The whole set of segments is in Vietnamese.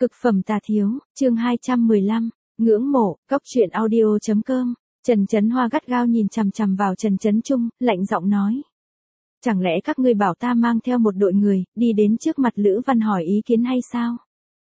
Cực phẩm tà thiếu, chương 215, ngưỡng mộ, cóc truyện audio.com. Trần Chấn Hoa gắt gao nhìn chằm chằm vào Trần Chấn Trung, lạnh giọng nói. Chẳng lẽ các ngươi bảo ta mang theo một đội người, đi đến trước mặt Lữ Văn hỏi ý kiến hay sao?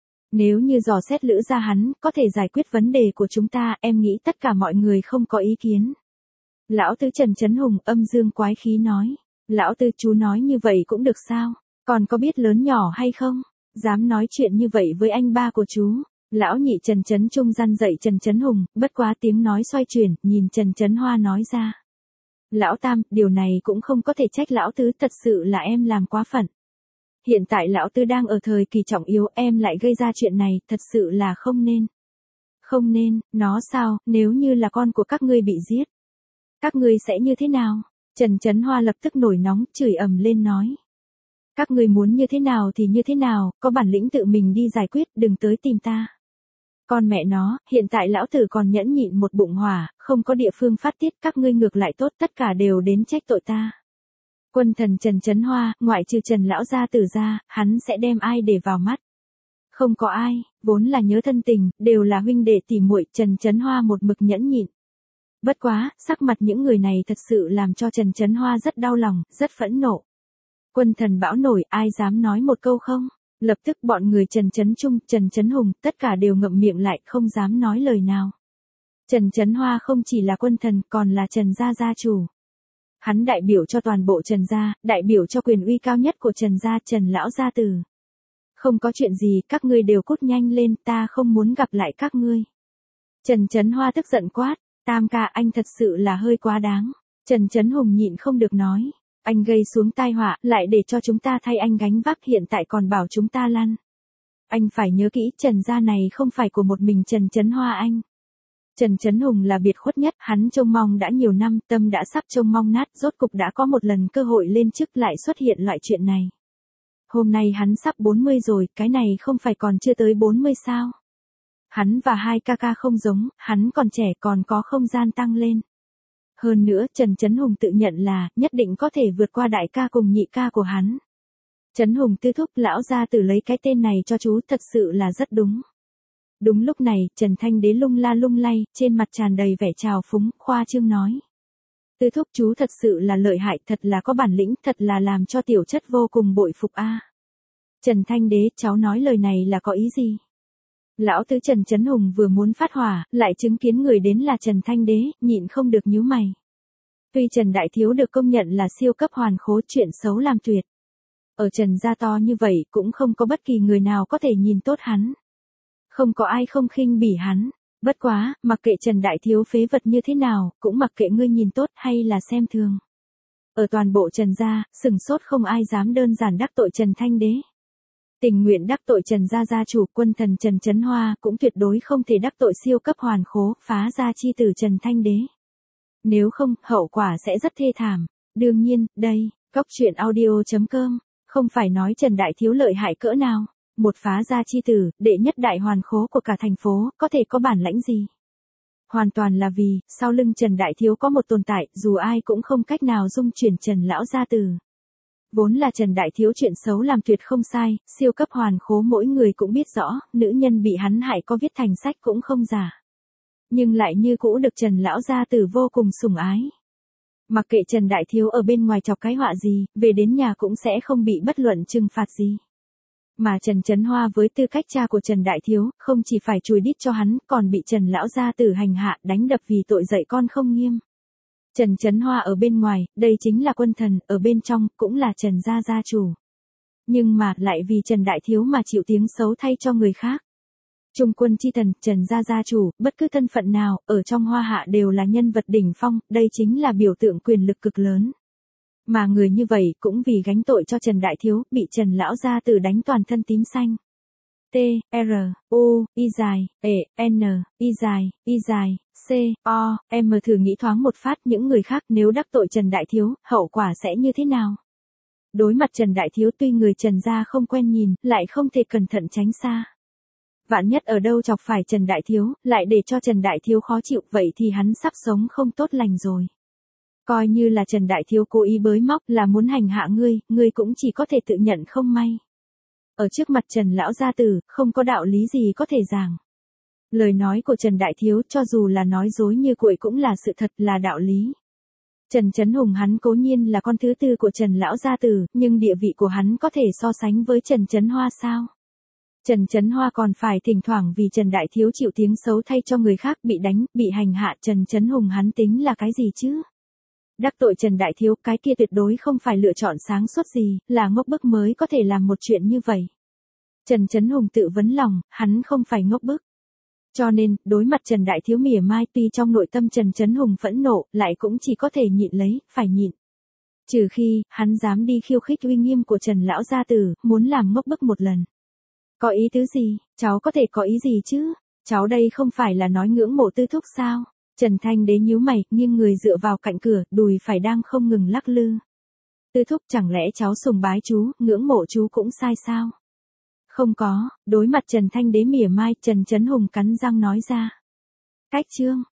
Nếu như dò xét Lữ gia hắn, có thể giải quyết vấn đề của chúng ta, em nghĩ tất cả mọi người không có ý kiến. Lão tứ Trần Chấn Hùng âm dương quái khí nói. Lão tứ chú nói như vậy cũng được sao? Còn có biết lớn nhỏ hay không? Dám nói chuyện như vậy với anh ba của chú. Lão nhị Trần Chấn Trung răn dậy Trần Chấn Hùng, bất quá tiếng nói xoay chuyển, nhìn Trần Chấn Hoa nói ra. Lão tam, điều này cũng không có thể trách lão tứ, thật sự là em làm quá phận. Hiện tại lão tứ đang ở thời kỳ trọng yếu, em lại gây ra chuyện này, thật sự là không nên. Không nên, nó sao, nếu như là con của các ngươi bị giết. Các ngươi sẽ như thế nào? Trần Chấn Hoa lập tức nổi nóng, chửi ầm lên nói. Các ngươi muốn như thế nào thì như thế nào, có bản lĩnh tự mình đi giải quyết, đừng tới tìm ta. Con mẹ nó, hiện tại lão tử còn nhẫn nhịn một bụng hỏa, không có địa phương phát tiết, các ngươi ngược lại tốt, tất cả đều đến trách tội ta. Quân thần Trần Chấn Hoa, ngoại trừ Trần lão gia tử ra, hắn sẽ đem ai để vào mắt? Không có ai, vốn là nhớ thân tình, đều là huynh đệ tỉ muội, Trần Chấn Hoa một mực nhẫn nhịn. Bất quá, sắc mặt những người này thật sự làm cho Trần Chấn Hoa rất đau lòng, rất phẫn nộ. Quân thần bão nổi, ai dám nói một câu không? Lập tức bọn người Trần Chấn Trung, Trần Chấn Hùng, tất cả đều ngậm miệng lại, không dám nói lời nào. Trần Chấn Hoa không chỉ là quân thần, còn là Trần gia gia chủ. Hắn đại biểu cho toàn bộ Trần gia, đại biểu cho quyền uy cao nhất của Trần gia, Trần lão gia tử. Không có chuyện gì, các ngươi đều cút nhanh lên, ta không muốn gặp lại các ngươi. Trần Chấn Hoa tức giận quát, tam ca anh thật sự là hơi quá đáng. Trần Chấn Hùng nhịn không được nói. Anh gây xuống tai họa, lại để cho chúng ta thay anh gánh vác, hiện tại còn bảo chúng ta lăn. Anh phải nhớ kỹ, Trần gia này không phải của một mình Trần Chấn Hoa anh. Trần Chấn Hùng là biệt khuất nhất, hắn trông mong đã nhiều năm, tâm đã sắp trông mong nát, rốt cục đã có một lần cơ hội lên chức lại xuất hiện loại chuyện này. Hôm nay hắn sắp 40 rồi, cái này không phải còn chưa tới 40 sao? Hắn và hai ca ca không giống, hắn còn trẻ còn có không gian tăng lên. Hơn nữa, Trần Chấn Hùng tự nhận là, nhất định có thể vượt qua đại ca cùng nhị ca của hắn. Chấn Hùng tư thúc lão gia tử lấy cái tên này cho chú, thật sự là rất đúng. Đúng lúc này, Trần Thanh Đế lung la lung lay, trên mặt tràn đầy vẻ trào phúng, khoa trương nói. Tư thúc chú thật sự là lợi hại, thật là có bản lĩnh, thật là làm cho tiểu chất vô cùng bội phục a. Trần Thanh Đế, cháu nói lời này là có ý gì? Lão tứ Trần Chấn Hùng vừa muốn phát hỏa, lại chứng kiến người đến là Trần Thanh Đế, nhịn không được nhíu mày. Tuy Trần Đại Thiếu được công nhận là siêu cấp hoàn khố, chuyện xấu làm tuyệt. Ở Trần gia to như vậy, cũng không có bất kỳ người nào có thể nhìn tốt hắn. Không có ai không khinh bỉ hắn. Bất quá, mặc kệ Trần Đại Thiếu phế vật như thế nào, cũng mặc kệ ngươi nhìn tốt hay là xem thường. Ở toàn bộ Trần gia, sừng sốt không ai dám đơn giản đắc tội Trần Thanh Đế. Tình nguyện đắc tội Trần gia gia chủ, quân thần Trần Chấn Hoa, cũng tuyệt đối không thể đắc tội siêu cấp hoàn khố, phá gia chi tử Trần Thanh Đế. Nếu không, hậu quả sẽ rất thê thảm. Đương nhiên, đây, cóc truyện audio.com, không phải nói Trần Đại Thiếu lợi hại cỡ nào. Một phá gia chi tử, đệ nhất đại hoàn khố của cả thành phố, có thể có bản lãnh gì? Hoàn toàn là vì, sau lưng Trần Đại Thiếu có một tồn tại, dù ai cũng không cách nào dung chuyển Trần lão gia tử. Vốn là Trần Đại Thiếu chuyện xấu làm tuyệt không sai, siêu cấp hoàn khố mỗi người cũng biết rõ, nữ nhân bị hắn hại có viết thành sách cũng không giả. Nhưng lại như cũ được Trần lão gia tử vô cùng sủng ái. Mặc kệ Trần Đại Thiếu ở bên ngoài chọc cái họa gì, về đến nhà cũng sẽ không bị bất luận trừng phạt gì. Mà Trần Chấn Hoa với tư cách cha của Trần Đại Thiếu, không chỉ phải chùi đít cho hắn, còn bị Trần lão gia tử hành hạ, đánh đập vì tội dạy con không nghiêm. Trần Chấn Hoa ở bên ngoài, đây chính là quân thần, ở bên trong, cũng là Trần gia gia chủ. Nhưng mà, lại vì Trần Đại Thiếu mà chịu tiếng xấu thay cho người khác. Trung quân chi thần, Trần gia gia chủ, bất cứ thân phận nào, ở trong Hoa Hạ đều là nhân vật đỉnh phong, đây chính là biểu tượng quyền lực cực lớn. Mà người như vậy, cũng vì gánh tội cho Trần Đại Thiếu, bị Trần lão gia tử đánh toàn thân tím xanh. T, R, U, I dài, E, N, I dài, C, O, M thử nghĩ thoáng một phát những người khác nếu đắc tội Trần Đại Thiếu, hậu quả sẽ như thế nào? Đối mặt Trần Đại Thiếu tuy người Trần gia không quen nhìn, lại không thể cẩn thận tránh xa. Vạn nhất ở đâu chọc phải Trần Đại Thiếu, lại để cho Trần Đại Thiếu khó chịu, vậy thì hắn sắp sống không tốt lành rồi. Coi như là Trần Đại Thiếu cố ý bới móc là muốn hành hạ ngươi cũng chỉ có thể tự nhận không may. Ở trước mặt Trần lão gia tử, không có đạo lý gì có thể giảng. Lời nói của Trần Đại Thiếu cho dù là nói dối như cuội cũng là sự thật, là đạo lý. Trần Chấn Hùng hắn cố nhiên là con thứ tư của Trần lão gia tử, nhưng địa vị của hắn có thể so sánh với Trần Chấn Hoa sao? Trần Chấn Hoa còn phải thỉnh thoảng vì Trần Đại Thiếu chịu tiếng xấu thay cho người khác bị đánh, bị hành hạ, Trần Chấn Hùng hắn tính là cái gì chứ? Đắc tội Trần Đại Thiếu, cái kia tuyệt đối không phải lựa chọn sáng suốt gì, là ngốc bức mới có thể làm một chuyện như vậy. Trần Chấn Hùng tự vấn lòng, hắn không phải ngốc bức. Cho nên, đối mặt Trần Đại Thiếu mỉa mai, tuy trong nội tâm Trần Chấn Hùng phẫn nộ, lại cũng chỉ có thể nhịn lấy, phải nhịn. Trừ khi, hắn dám đi khiêu khích uy nghiêm của Trần lão gia tử, muốn làm ngốc bức một lần. Có ý tứ gì, cháu có thể có ý gì chứ? Cháu đây không phải là nói ngưỡng mộ Tư thúc sao? Trần Thanh Đế nhíu mày, nghiêng người dựa vào cạnh cửa, đùi phải đang không ngừng lắc lư. Tư thúc, chẳng lẽ cháu sùng bái chú, ngưỡng mộ chú cũng sai sao? Không có, đối mặt Trần Thanh Đế mỉa mai, Trần Chấn Hùng cắn răng nói ra. Cách chương.